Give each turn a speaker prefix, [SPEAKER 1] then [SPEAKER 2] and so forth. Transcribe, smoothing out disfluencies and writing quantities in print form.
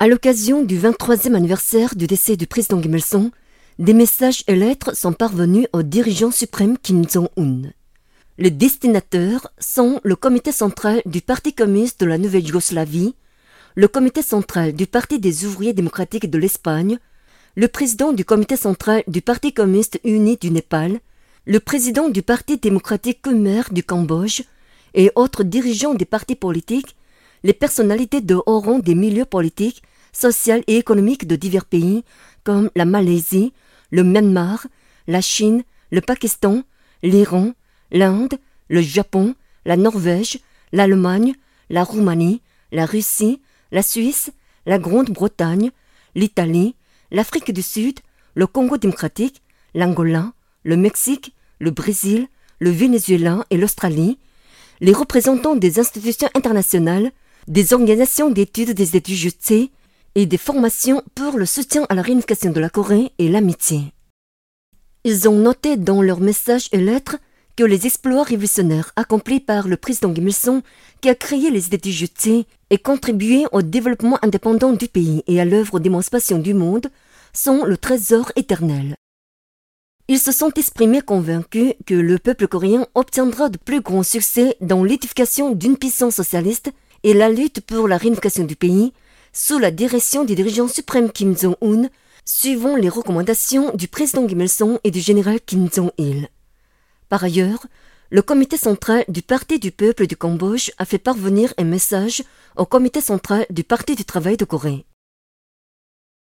[SPEAKER 1] À l'occasion du 23e anniversaire du décès du président Kim Il-sung, des messages et lettres sont parvenus au dirigeant suprême Kim Jong-un. Les destinataires sont le comité central du Parti communiste de la Nouvelle-Yougoslavie, le comité central du Parti des ouvriers démocratiques de l'Espagne, le président du comité central du Parti communiste uni du Népal, le président du Parti démocratique khmer du Cambodge et autres dirigeants des partis politiques, les personnalités de haut rang des milieux politiques, sociaux et économiques de divers pays comme la Malaisie, le Myanmar, la Chine, le Pakistan, l'Iran, l'Inde, le Japon, la Norvège, l'Allemagne, la Roumanie, la Russie, la Suisse, la Grande-Bretagne, l'Italie, l'Afrique du Sud, le Congo démocratique, l'Angola, le Mexique, le Brésil, le Venezuela et l'Australie, les représentants des institutions internationales, des organisations d'études des études jutées et des formations pour le soutien à la réunification de la Corée et l'amitié. Ils ont noté dans leurs messages et lettres que les exploits révolutionnaires accomplis par le président Kim Il-sung, qui a créé les études jutées et contribué au développement indépendant du pays et à l'œuvre d'émancipation du monde, sont le trésor éternel. Ils se sont exprimés convaincus que le peuple coréen obtiendra de plus grands succès dans l'édification d'une puissance socialiste et la lutte pour la réunification du pays, sous la direction du dirigeant suprême Kim Jong-un, suivant les recommandations du président Kim Il-sung et du général Kim Jong-il. Par ailleurs, le comité central du Parti du peuple du Cambodge a fait parvenir un message au comité central du Parti du travail de Corée.